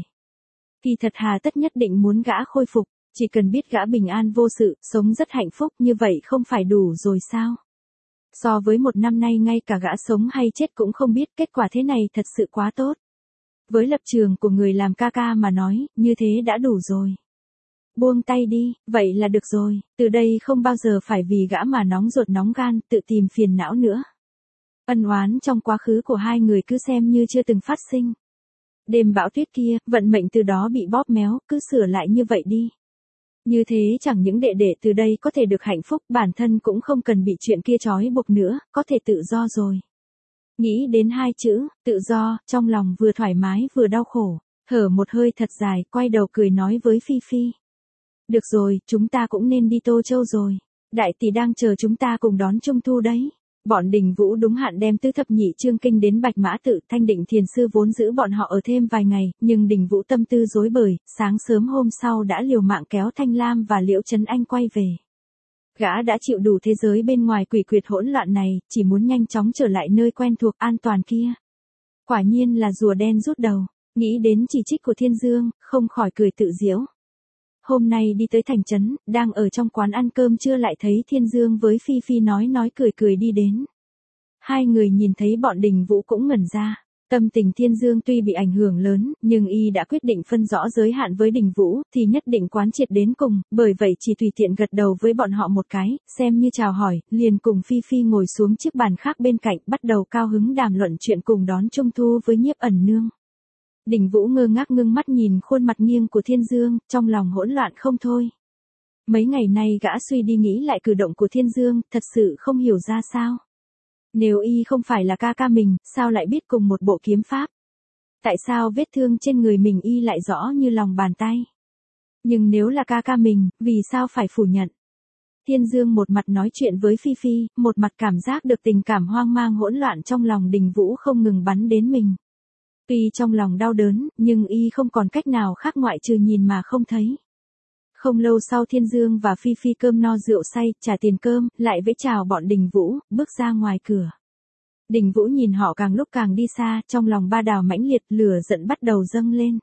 Kỳ thật hà tất nhất định muốn gã khôi phục, chỉ cần biết gã bình an vô sự, sống rất hạnh phúc, như vậy không phải đủ rồi sao? So với một năm nay ngay cả gã sống hay chết cũng không biết, kết quả thế này thật sự quá tốt. Với lập trường của người làm ca ca mà nói, như thế đã đủ rồi. Buông tay đi, vậy là được rồi, từ đây không bao giờ phải vì gã mà nóng ruột nóng gan, tự tìm phiền não nữa. Ân oán trong quá khứ của hai người cứ xem như chưa từng phát sinh. Đêm bão tuyết kia, vận mệnh từ đó bị bóp méo, cứ sửa lại như vậy đi. Như thế chẳng những đệ đệ từ đây có thể được hạnh phúc, bản thân cũng không cần bị chuyện kia trói buộc nữa, có thể tự do rồi. Nghĩ đến hai chữ, tự do, trong lòng vừa thoải mái vừa đau khổ, thở một hơi thật dài, quay đầu cười nói với Phi Phi. Được rồi, chúng ta cũng nên đi Tô Châu rồi. Đại tỷ đang chờ chúng ta cùng đón Trung Thu đấy. Bọn Đình Vũ đúng hạn đem tứ thập nhị chương kinh đến Bạch Mã Tự, Thanh Định Thiền Sư vốn giữ bọn họ ở thêm vài ngày, nhưng Đình Vũ tâm tư rối bời, sáng sớm hôm sau đã liều mạng kéo Thanh Lam và Liễu Trấn Anh quay về. Gã đã chịu đủ thế giới bên ngoài quỷ quyệt hỗn loạn này, chỉ muốn nhanh chóng trở lại nơi quen thuộc an toàn kia. Quả nhiên là rùa đen rút đầu, nghĩ đến chỉ trích của Thiên Dương, không khỏi cười tự giễu. Hôm nay đi tới thành trấn, đang ở trong quán ăn cơm trưa lại thấy Thiên Dương với Phi Phi nói nói cười cười đi đến. Hai người nhìn thấy bọn Đình Vũ cũng ngẩn ra. Tâm tình Thiên Dương tuy bị ảnh hưởng lớn, nhưng y đã quyết định phân rõ giới hạn với Đình Vũ, thì nhất định quán triệt đến cùng, bởi vậy chỉ tùy tiện gật đầu với bọn họ một cái, xem như chào hỏi, liền cùng Phi Phi ngồi xuống chiếc bàn khác bên cạnh, bắt đầu cao hứng đàm luận chuyện cùng đón Trung Thu với Nhiếp Ẩn Nương. Đình Vũ ngơ ngác ngưng mắt nhìn khuôn mặt nghiêng của Thiên Dương, trong lòng hỗn loạn không thôi. Mấy ngày nay gã suy đi nghĩ lại cử động của Thiên Dương, thật sự không hiểu ra sao. Nếu y không phải là ca ca mình, sao lại biết cùng một bộ kiếm pháp? Tại sao vết thương trên người mình y lại rõ như lòng bàn tay? Nhưng nếu là ca ca mình, vì sao phải phủ nhận? Thiên Dương một mặt nói chuyện với Phi Phi, một mặt cảm giác được tình cảm hoang mang hỗn loạn trong lòng Đình Vũ không ngừng bắn đến mình. Tuy trong lòng đau đớn, nhưng y không còn cách nào khác ngoại trừ nhìn mà không thấy. Không lâu sau Thiên Dương và Phi Phi cơm no rượu say, trả tiền cơm, lại vẫy chào bọn Đình Vũ, bước ra ngoài cửa. Đình Vũ nhìn họ càng lúc càng đi xa, trong lòng ba đào mãnh liệt, lửa giận bắt đầu dâng lên.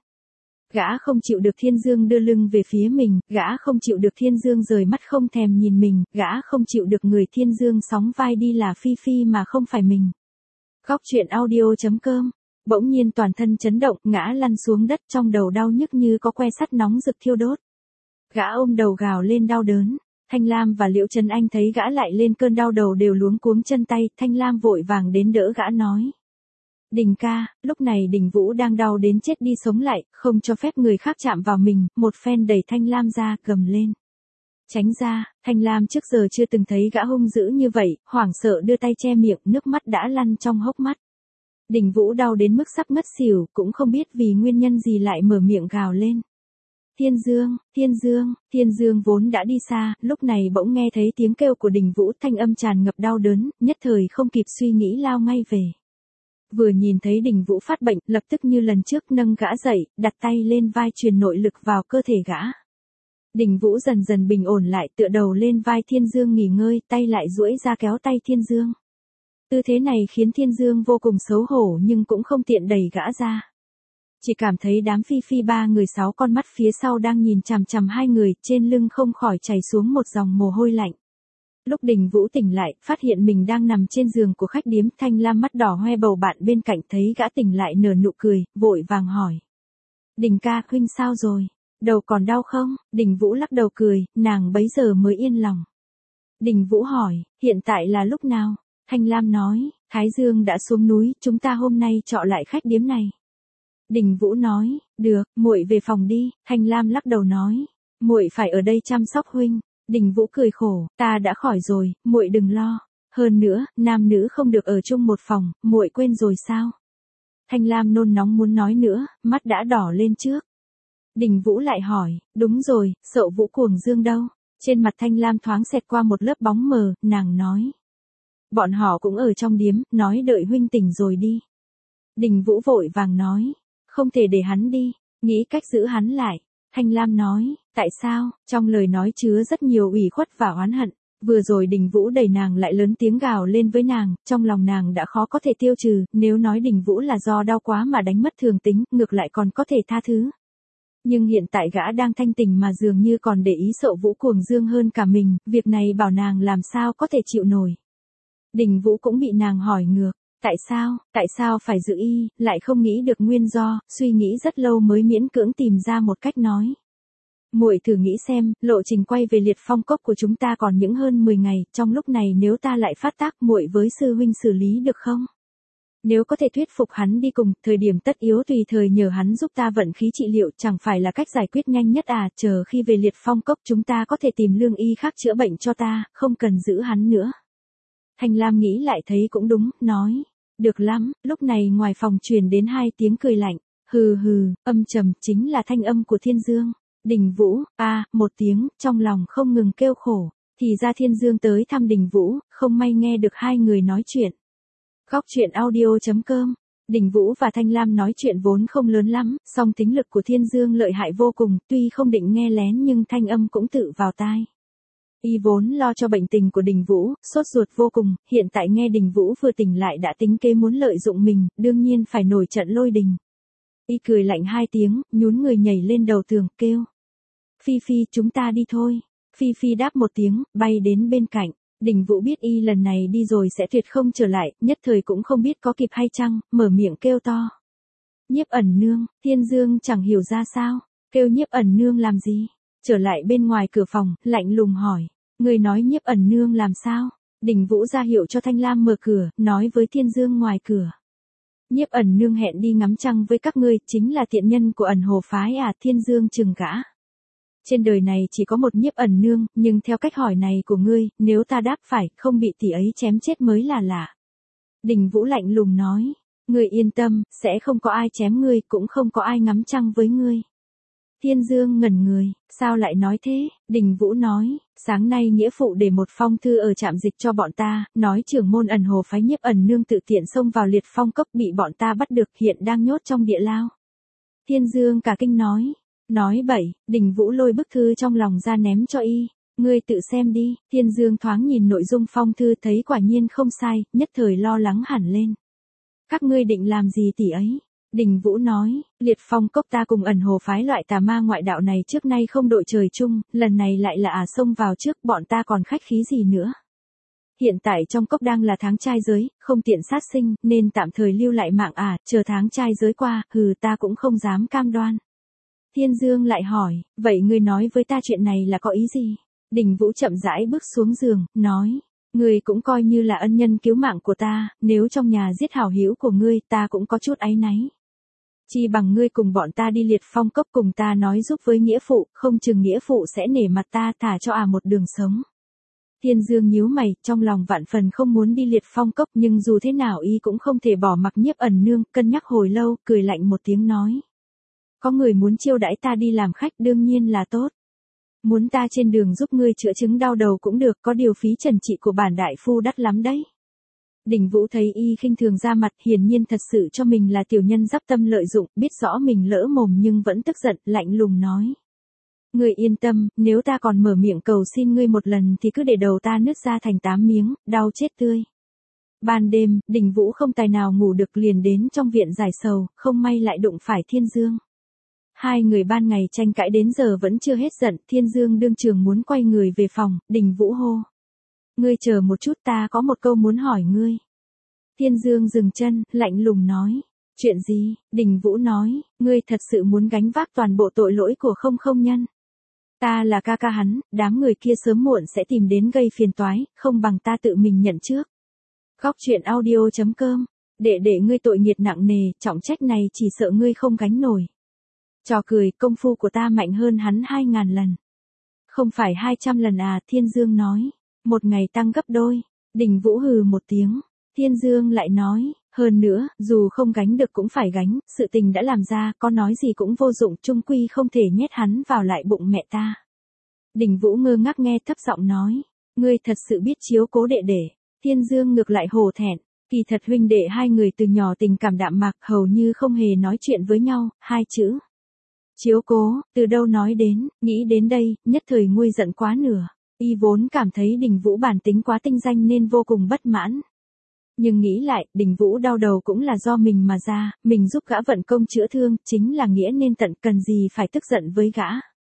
Gã không chịu được Thiên Dương đưa lưng về phía mình, gã không chịu được Thiên Dương rời mắt không thèm nhìn mình, gã không chịu được người Thiên Dương sóng vai đi là Phi Phi mà không phải mình. Góc truyện audio chấm com. Bỗng nhiên toàn thân chấn động, ngã lăn xuống đất, trong đầu đau nhức như có que sắt nóng rực thiêu đốt. Gã ôm đầu gào lên đau đớn. Thanh Lam và Liễu Trấn Anh thấy gã lại lên cơn đau đầu đều luống cuống chân tay, Thanh Lam vội vàng đến đỡ gã nói. Đình ca, lúc này Đình Vũ đang đau đến chết đi sống lại, không cho phép người khác chạm vào mình, một phen đẩy Thanh Lam ra, gầm lên. Tránh ra, Thanh Lam trước giờ chưa từng thấy gã hung dữ như vậy, hoảng sợ đưa tay che miệng, nước mắt đã lăn trong hốc mắt. Đình Vũ đau đến mức sắp ngất xỉu, cũng không biết vì nguyên nhân gì lại mở miệng gào lên. Thiên Dương, Thiên Dương, Thiên Dương vốn đã đi xa, lúc này bỗng nghe thấy tiếng kêu của Đình Vũ, thanh âm tràn ngập đau đớn, nhất thời không kịp suy nghĩ lao ngay về. Vừa nhìn thấy Đình Vũ phát bệnh, lập tức như lần trước nâng gã dậy, đặt tay lên vai truyền nội lực vào cơ thể gã. Đình Vũ dần dần bình ổn lại, tựa đầu lên vai Thiên Dương nghỉ ngơi, tay lại duỗi ra kéo tay Thiên Dương. Tư thế này khiến Thiên Dương vô cùng xấu hổ nhưng cũng không tiện đẩy gã ra. Chỉ cảm thấy đám Phi Phi ba người sáu con mắt phía sau đang nhìn chằm chằm hai người, trên lưng không khỏi chảy xuống một dòng mồ hôi lạnh. Lúc Đình Vũ tỉnh lại, phát hiện mình đang nằm trên giường của khách điếm, Thanh Lam mắt đỏ hoe bầu bạn bên cạnh thấy gã tỉnh lại nở nụ cười, vội vàng hỏi. Đình ca, huynh sao rồi? Đầu còn đau không? Đình Vũ lắc đầu cười, nàng bấy giờ mới yên lòng. Đình Vũ hỏi, hiện tại là lúc nào? Thanh Lam nói, Thái Dương đã xuống núi, chúng ta hôm nay trọ lại khách điếm này. Đình Vũ nói, được, muội về phòng đi. Thanh Lam lắc đầu nói, muội phải ở đây chăm sóc huynh. Đình Vũ cười khổ, ta đã khỏi rồi, muội đừng lo. Hơn nữa, nam nữ không được ở chung một phòng, muội quên rồi sao? Thanh Lam nôn nóng muốn nói nữa, mắt đã đỏ lên trước. Đình Vũ lại hỏi, đúng rồi, Sậu Vũ Cuồng Dương đâu? Trên mặt Thanh Lam thoáng xẹt qua một lớp bóng mờ, nàng nói. Bọn họ cũng ở trong điếm, nói đợi huynh tỉnh rồi đi. Đình Vũ vội vàng nói, không thể để hắn đi, nghĩ cách giữ hắn lại. Thanh Lam nói, tại sao? Trong lời nói chứa rất nhiều ủy khuất và oán hận. Vừa rồi Đình Vũ đẩy nàng lại lớn tiếng gào lên với nàng, trong lòng nàng đã khó có thể tiêu trừ, nếu nói Đình Vũ là do đau quá mà đánh mất thường tính, ngược lại còn có thể tha thứ. Nhưng hiện tại gã đang thanh tỉnh mà dường như còn để ý Sậu Vũ Cuồng Dương hơn cả mình, việc này bảo nàng làm sao có thể chịu nổi. Đình Vũ cũng bị nàng hỏi ngược, tại sao, tại sao phải giữ y, lại không nghĩ được nguyên do, suy nghĩ rất lâu mới miễn cưỡng tìm ra một cách nói. Muội thử nghĩ xem, lộ trình quay về Liệt Phong Cốc của chúng ta còn những hơn mười ngày, trong lúc này nếu ta lại phát tác muội với sư huynh xử lý được không? Nếu có thể thuyết phục hắn đi cùng, thời điểm tất yếu tùy thời nhờ hắn giúp ta vận khí trị liệu chẳng phải là cách giải quyết nhanh nhất à, chờ khi về Liệt Phong Cốc chúng ta có thể tìm lương y khác chữa bệnh cho ta, không cần giữ hắn nữa. Thanh Lam nghĩ lại thấy cũng đúng, nói, được lắm, lúc này ngoài phòng truyền đến hai tiếng cười lạnh, hừ hừ, âm trầm chính là thanh âm của Thiên Dương. Đình Vũ, a à, một tiếng, trong lòng không ngừng kêu khổ, thì ra Thiên Dương tới thăm Đình Vũ, không may nghe được hai người nói chuyện. Góc truyện audio chấm com. Đình Vũ và Thanh Lam nói chuyện vốn không lớn lắm, song tính lực của Thiên Dương lợi hại vô cùng, tuy không định nghe lén nhưng thanh âm cũng tự vào tai. Y vốn lo cho bệnh tình của Đình Vũ, sốt ruột vô cùng, hiện tại nghe Đình Vũ vừa tỉnh lại đã tính kế muốn lợi dụng mình, đương nhiên phải nổi trận lôi đình. Y cười lạnh hai tiếng, nhún người nhảy lên đầu tường, kêu. Phi Phi, chúng ta đi thôi. Phi Phi đáp một tiếng, bay đến bên cạnh. Đình Vũ biết y lần này đi rồi sẽ tuyệt không trở lại, nhất thời cũng không biết có kịp hay chăng, mở miệng kêu to. Nhiếp ẩn nương, Thiên Dương chẳng hiểu ra sao, kêu nhiếp ẩn nương làm gì, trở lại bên ngoài cửa phòng, lạnh lùng hỏi, người nói nhiếp ẩn nương làm sao? Đình Vũ ra hiệu cho Thanh Lam mở cửa, nói với Thiên Dương ngoài cửa. Nhiếp ẩn nương hẹn đi ngắm trăng với các ngươi, chính là tiện nhân của ẩn hồ phái à? Thiên Dương trừng gã. Trên đời này chỉ có một nhiếp ẩn nương, nhưng theo cách hỏi này của ngươi, nếu ta đáp phải, không bị tỷ ấy chém chết mới là lạ. Đình Vũ lạnh lùng nói, ngươi yên tâm, sẽ không có ai chém ngươi, cũng không có ai ngắm trăng với ngươi. Thiên Dương ngẩn người, sao lại nói thế? Đình Vũ nói, sáng nay nghĩa phụ để một phong thư ở trạm dịch cho bọn ta, nói trưởng môn ẩn hồ phái nhiếp ẩn nương tự tiện xông vào liệt phong cốc bị bọn ta bắt được, hiện đang nhốt trong địa lao. Thiên Dương cả kinh nói, nói bậy. Đình Vũ lôi bức thư trong lòng ra ném cho y, ngươi tự xem đi. Thiên Dương thoáng nhìn nội dung phong thư thấy quả nhiên không sai, nhất thời lo lắng hẳn lên. Các ngươi định làm gì tỷ ấy? Đình Vũ nói, liệt phong cốc ta cùng ẩn hồ phái loại tà ma ngoại đạo này trước nay không đội trời chung, lần này lại là à xông vào trước, bọn ta còn khách khí gì nữa. Hiện tại trong cốc đang là tháng trai giới, không tiện sát sinh, nên tạm thời lưu lại mạng à, chờ tháng trai giới qua, hừ ta cũng không dám cam đoan. Thiên Dương lại hỏi, vậy ngươi nói với ta chuyện này là có ý gì? Đình Vũ chậm rãi bước xuống giường, nói, ngươi cũng coi như là ân nhân cứu mạng của ta, nếu trong nhà giết hảo hữu của ngươi, ta cũng có chút áy náy. Chi bằng ngươi cùng bọn ta đi liệt phong cốc cùng ta nói giúp với nghĩa phụ, không chừng nghĩa phụ sẽ nể mặt ta thả cho à một đường sống. Thiên Dương nhíu mày, trong lòng vạn phần không muốn đi liệt phong cốc, nhưng dù thế nào y cũng không thể bỏ mặc nhiếp ẩn nương, cân nhắc hồi lâu, cười lạnh một tiếng nói. Có người muốn chiêu đãi ta đi làm khách đương nhiên là tốt. Muốn ta trên đường giúp ngươi chữa chứng đau đầu cũng được, có điều phí trần trị của bản đại phu đắt lắm đấy. Đình Vũ thấy y khinh thường ra mặt, hiển nhiên thật sự cho mình là tiểu nhân giáp tâm lợi dụng, biết rõ mình lỡ mồm nhưng vẫn tức giận, lạnh lùng nói. Ngươi yên tâm, nếu ta còn mở miệng cầu xin ngươi một lần thì cứ để đầu ta nứt ra thành tám miếng, đau chết tươi. Ban đêm, Đình Vũ không tài nào ngủ được liền đến trong viện giải sầu, không may lại đụng phải Thiên Dương. Hai người ban ngày tranh cãi đến giờ vẫn chưa hết giận, Thiên Dương đương trường muốn quay người về phòng, Đình Vũ hô. Ngươi chờ một chút, ta có một câu muốn hỏi ngươi. Thiên Dương dừng chân, lạnh lùng nói. Chuyện gì? Đình Vũ nói, ngươi thật sự muốn gánh vác toàn bộ tội lỗi của không không nhân. Ta là ca ca hắn, đám người kia sớm muộn sẽ tìm đến gây phiền toái, không bằng ta tự mình nhận trước. Góc truyện audio chấm com, để để ngươi tội nghiệt nặng nề, trọng trách này chỉ sợ ngươi không gánh nổi. Trò cười, công phu của ta mạnh hơn hắn hai ngàn lần. Không phải hai trăm lần à, Thiên Dương nói. Một ngày tăng gấp đôi. Đình Vũ hừ một tiếng. Thiên Dương lại nói, hơn nữa, dù không gánh được cũng phải gánh, sự tình đã làm ra, có nói gì cũng vô dụng, chung quy không thể nhét hắn vào lại bụng mẹ ta. Đình Vũ ngơ ngác nghe thấp giọng nói, ngươi thật sự biết chiếu cố đệ đệ. Thiên Dương ngược lại hổ thẹn, kỳ thật huynh đệ hai người từ nhỏ tình cảm đạm mạc, hầu như không hề nói chuyện với nhau, hai chữ. Chiếu cố, từ đâu nói đến, nghĩ đến đây, nhất thời nguôi giận quá nửa. Y vốn cảm thấy Đình Vũ bản tính quá tinh danh nên vô cùng bất mãn. Nhưng nghĩ lại, Đình Vũ đau đầu cũng là do mình mà ra, mình giúp gã vận công chữa thương, chính là nghĩa nên tận, cần gì phải tức giận với gã.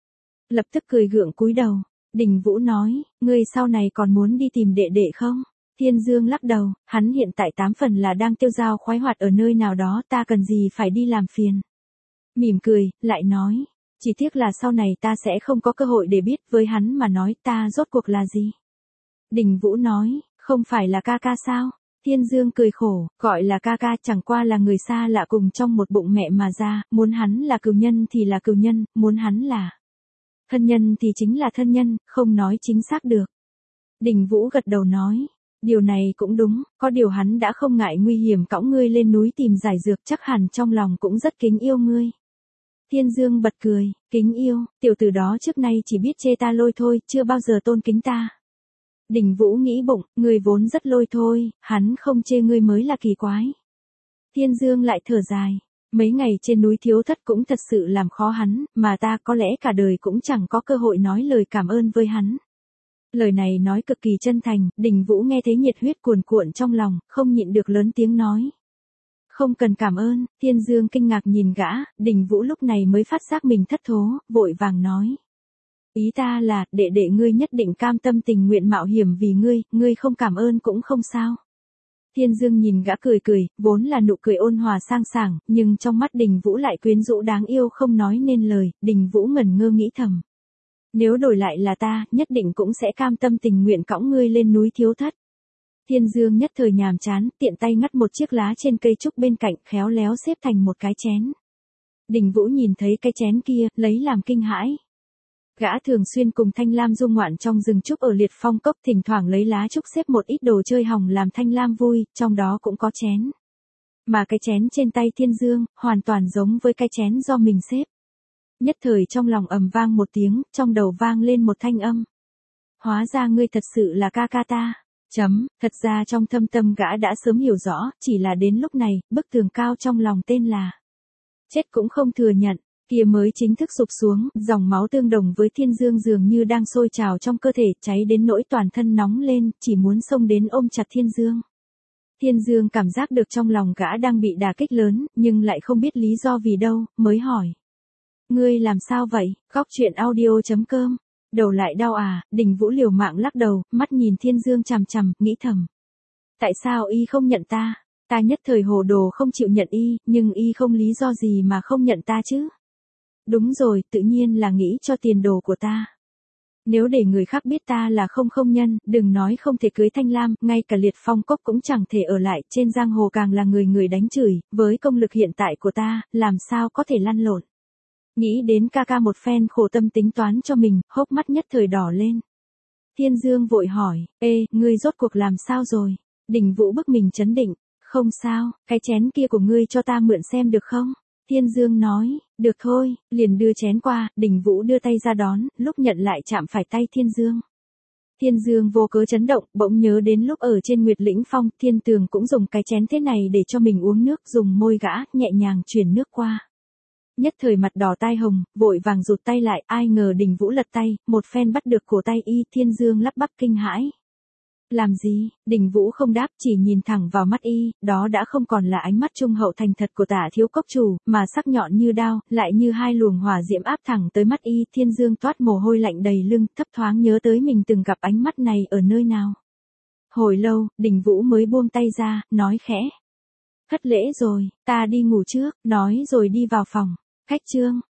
Lập tức cười gượng cúi đầu, Đình Vũ nói, ngươi sau này còn muốn đi tìm đệ đệ không? Thiên Dương lắc đầu, hắn hiện tại tám phần là đang tiêu dao khoái hoạt ở nơi nào đó, ta cần gì phải đi làm phiền. Mỉm cười, lại nói, chỉ tiếc là sau này ta sẽ không có cơ hội để biết, với hắn mà nói ta rốt cuộc là gì. Đình Vũ nói, không phải là ca ca sao? Thiên Dương cười khổ, gọi là ca ca chẳng qua là người xa lạ cùng trong một bụng mẹ mà ra, muốn hắn là cừu nhân thì là cừu nhân, muốn hắn là thân nhân thì chính là thân nhân, không nói chính xác được. Đình Vũ gật đầu nói, điều này cũng đúng, có điều hắn đã không ngại nguy hiểm cõng ngươi lên núi tìm giải dược, chắc hẳn trong lòng cũng rất kính yêu ngươi. Thiên Dương bật cười, kính yêu, tiểu tử đó trước nay chỉ biết chê ta lôi thôi, chưa bao giờ tôn kính ta. Đình Vũ nghĩ bụng, ngươi vốn rất lôi thôi, hắn không chê ngươi mới là kỳ quái. Thiên Dương lại thở dài, mấy ngày trên núi thiếu thất cũng thật sự làm khó hắn, mà ta có lẽ cả đời cũng chẳng có cơ hội nói lời cảm ơn với hắn. Lời này nói cực kỳ chân thành, Đình Vũ nghe thấy nhiệt huyết cuồn cuộn trong lòng, không nhịn được lớn tiếng nói. Không cần cảm ơn. Thiên Dương kinh ngạc nhìn gã, Đình Vũ lúc này mới phát giác mình thất thố, vội vàng nói. Ý ta là, đệ đệ ngươi nhất định cam tâm tình nguyện mạo hiểm vì ngươi, ngươi không cảm ơn cũng không sao. Thiên Dương nhìn gã cười cười, vốn là nụ cười ôn hòa sang sảng, nhưng trong mắt Đình Vũ lại quyến rũ đáng yêu không nói nên lời, Đình Vũ ngẩn ngơ nghĩ thầm. Nếu đổi lại là ta, nhất định cũng sẽ cam tâm tình nguyện cõng ngươi lên núi Thiếu Thất. Thiên Dương nhất thời nhàm chán, tiện tay ngắt một chiếc lá trên cây trúc bên cạnh, khéo léo xếp thành một cái chén. Đình Vũ nhìn thấy cái chén kia, lấy làm kinh hãi. Gã thường xuyên cùng Thanh Lam du ngoạn trong rừng trúc ở Liệt Phong Cốc, thỉnh thoảng lấy lá trúc xếp một ít đồ chơi hỏng làm Thanh Lam vui, trong đó cũng có chén. Mà cái chén trên tay Thiên Dương, hoàn toàn giống với cái chén do mình xếp. Nhất thời trong lòng ầm vang một tiếng, trong đầu vang lên một thanh âm. Hóa ra ngươi thật sự là ca ca ta. Chấm, thật ra trong thâm tâm gã đã sớm hiểu rõ, chỉ là đến lúc này, bức tường cao trong lòng tên là. Chết cũng không thừa nhận. Kia mới chính thức sụp xuống, dòng máu tương đồng với Thiên Dương dường như đang sôi trào trong cơ thể, cháy đến nỗi toàn thân nóng lên, chỉ muốn xông đến ôm chặt Thiên Dương. Thiên Dương cảm giác được trong lòng gã đang bị đả kích lớn, nhưng lại không biết lý do vì đâu, mới hỏi. Ngươi làm sao vậy? Góc truyện audio chấm com. Đầu lại đau à? Đình Vũ liều mạng lắc đầu, mắt nhìn Thiên Dương chằm chằm, nghĩ thầm. Tại sao y không nhận ta? Ta nhất thời hồ đồ không chịu nhận y, nhưng y không lý do gì mà không nhận ta chứ? Đúng rồi, tự nhiên là nghĩ cho tiền đồ của ta. Nếu để người khác biết ta là không không nhân, đừng nói không thể cưới Thanh Lam, ngay cả Liệt Phong Cốc cũng chẳng thể ở lại, trên giang hồ càng là người người đánh chửi, với công lực hiện tại của ta, làm sao có thể lăn lộn. Nghĩ đến ca ca một phen khổ tâm tính toán cho mình, hốc mắt nhất thời đỏ lên. Thiên Dương vội hỏi, ê, ngươi rốt cuộc làm sao rồi? Đình Vũ bức mình chấn định, không sao, cái chén kia của ngươi cho ta mượn xem được không? Thiên Dương nói, được thôi, liền đưa chén qua, Đình Vũ đưa tay ra đón, lúc nhận lại chạm phải tay Thiên Dương. Thiên Dương vô cớ chấn động, bỗng nhớ đến lúc ở trên Nguyệt Lĩnh Phong, Thiên Tường cũng dùng cái chén thế này để cho mình uống nước, dùng môi gã, nhẹ nhàng chuyển nước qua. Nhất thời mặt đỏ tai hồng, vội vàng rụt tay lại, ai ngờ Đình Vũ lật tay, một phen bắt được cổ tay y, Thiên Dương lắp bắp kinh hãi. Làm gì? Đình Vũ không đáp, chỉ nhìn thẳng vào mắt y, đó đã không còn là ánh mắt trung hậu thành thật của Tả Thiếu Cốc chủ, mà sắc nhọn như đao, lại như hai luồng hỏa diễm áp thẳng tới mắt y. Thiên Dương toát mồ hôi lạnh đầy lưng, thấp thoáng nhớ tới mình từng gặp ánh mắt này ở nơi nào. Hồi lâu, Đình Vũ mới buông tay ra, nói khẽ. Thất lễ rồi, ta đi ngủ trước, nói rồi đi vào phòng. Khách trương,